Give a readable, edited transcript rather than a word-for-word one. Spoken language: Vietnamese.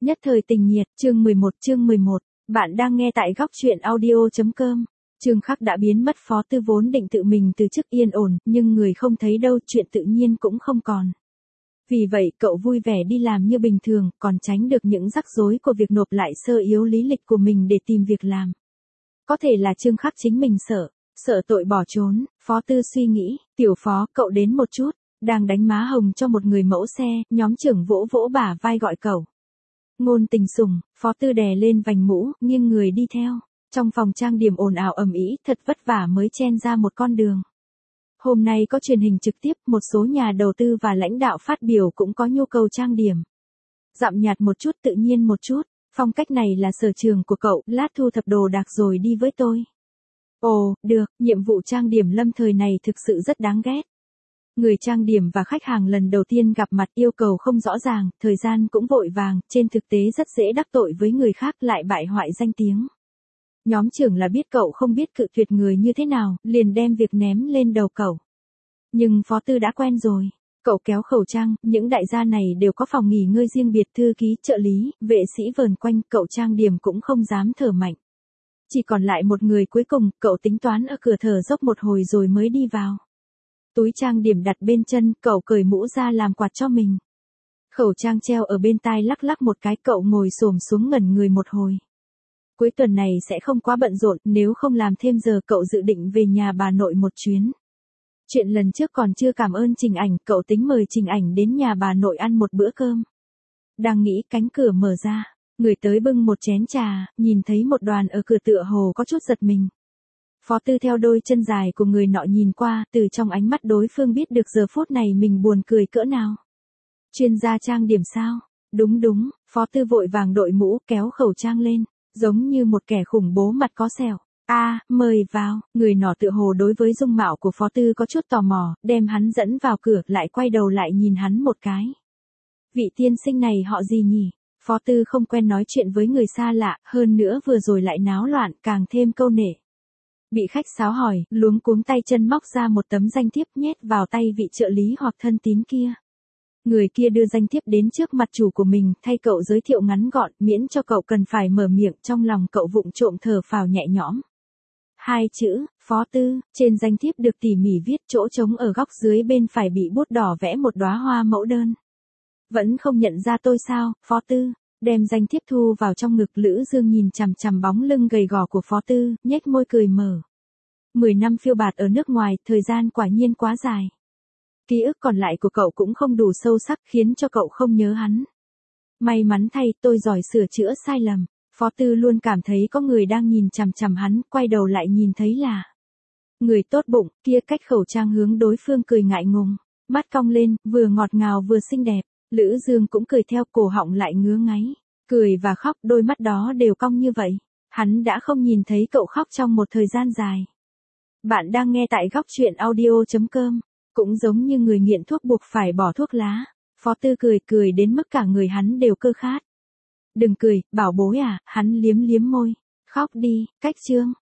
Nhất thời tình nhiệt, chương 11, bạn đang nghe tại góc truyện audio.com. Trương Khắc đã biến mất. Phó Tư vốn định tự mình từ chức yên ổn, nhưng người không thấy đâu, chuyện tự nhiên cũng không còn. Vì vậy cậu vui vẻ đi làm như bình thường, còn tránh được những rắc rối của việc nộp lại sơ yếu lý lịch của mình để tìm việc làm. Có thể là Trương Khắc chính mình sợ tội bỏ trốn. Phó Tư suy nghĩ, tiểu Phó, cậu đến một chút. Đang đánh má hồng cho một người mẫu xe, nhóm trưởng vỗ vỗ bả vai gọi cậu. Ngôn Tình sủng, Phó Tư đè lên vành mũ, nghiêng người đi theo. Trong phòng trang điểm ồn ào ầm ĩ, thật vất vả mới chen ra một con đường. Hôm nay có truyền hình trực tiếp, một số nhà đầu tư và lãnh đạo phát biểu cũng có nhu cầu trang điểm. Dặm nhạt một chút, tự nhiên một chút, phong cách này là sở trường của cậu, lát thu thập đồ đạc rồi đi với tôi. Ồ, được, nhiệm vụ trang điểm lâm thời này thực sự rất đáng ghét. Người trang điểm và khách hàng lần đầu tiên gặp mặt, yêu cầu không rõ ràng, thời gian cũng vội vàng, trên thực tế rất dễ đắc tội với người khác, lại bại hoại danh tiếng. Nhóm trưởng là biết cậu không biết cự tuyệt người như thế nào, liền đem việc ném lên đầu cậu. Nhưng Phó Tư đã quen rồi. Cậu kéo khẩu trang, những đại gia này đều có phòng nghỉ ngơi riêng biệt, thư ký, trợ lý, vệ sĩ vờn quanh, cậu trang điểm cũng không dám thở mạnh. Chỉ còn lại một người cuối cùng, cậu tính toán ở cửa thở dốc một hồi rồi mới đi vào. Túi trang điểm đặt bên chân, cậu cởi mũ ra làm quạt cho mình. Khẩu trang treo ở bên tai, lắc lắc một cái, cậu ngồi xổm xuống ngẩn người một hồi. Cuối tuần này sẽ không quá bận rộn, nếu không làm thêm giờ cậu dự định về nhà bà nội một chuyến. Chuyện lần trước còn chưa cảm ơn Trình Ảnh, cậu tính mời Trình Ảnh đến nhà bà nội ăn một bữa cơm. Đang nghĩ, cánh cửa mở ra, người tới bưng một chén trà, nhìn thấy một đoàn ở cửa tựa hồ có chút giật mình. Phó Tư theo đôi chân dài của người nọ nhìn qua, từ trong ánh mắt đối phương biết được giờ phút này mình buồn cười cỡ nào. Chuyên gia trang điểm sao? Đúng, Phó Tư vội vàng đội mũ, kéo khẩu trang lên, giống như một kẻ khủng bố mặt có sẹo. Mời vào. Người nọ tựa hồ đối với dung mạo của Phó Tư có chút tò mò, đem hắn dẫn vào cửa, lại quay đầu lại nhìn hắn một cái. Vị tiên sinh này họ gì nhỉ? Phó Tư không quen nói chuyện với người xa lạ, hơn nữa vừa rồi lại náo loạn, càng thêm câu nể. Bị khách sáo hỏi, luống cuống tay chân móc ra một tấm danh thiếp nhét vào tay vị trợ lý hoặc thân tín kia. Người kia đưa danh thiếp đến trước mặt chủ của mình, thay cậu giới thiệu ngắn gọn, miễn cho cậu cần phải mở miệng, trong lòng cậu vụng trộm thở phào nhẹ nhõm. 2 chữ, Phó Tư, trên danh thiếp được tỉ mỉ viết, chỗ trống ở góc dưới bên phải bị bút đỏ vẽ một đóa hoa mẫu đơn. Vẫn không nhận ra tôi sao, Phó Tư? Đem danh thiếp thu vào trong ngực, Lữ Dương nhìn chằm chằm bóng lưng gầy gò của Phó Tư, nhếch môi cười mở. 10 năm phiêu bạt ở nước ngoài, thời gian quả nhiên quá dài. Ký ức còn lại của cậu cũng không đủ sâu sắc, khiến cho cậu không nhớ hắn. May mắn thay, tôi giỏi sửa chữa sai lầm. Phó Tư luôn cảm thấy có người đang nhìn chằm chằm hắn, quay đầu lại nhìn thấy là người tốt bụng kia, cách khẩu trang hướng đối phương cười ngại ngùng, mắt cong lên, vừa ngọt ngào vừa xinh đẹp. Lữ Dương cũng cười theo, cổ họng lại ngứa ngáy. Cười và khóc, đôi mắt đó đều cong như vậy. Hắn đã không nhìn thấy cậu khóc trong một thời gian dài. Bạn đang nghe tại góc truyện audio.com. Cũng giống như người nghiện thuốc buộc phải bỏ thuốc lá. Phó Tư cười đến mức cả người hắn đều cơ khát. Đừng cười, bảo bối à, hắn liếm môi. Khóc đi, cách chương.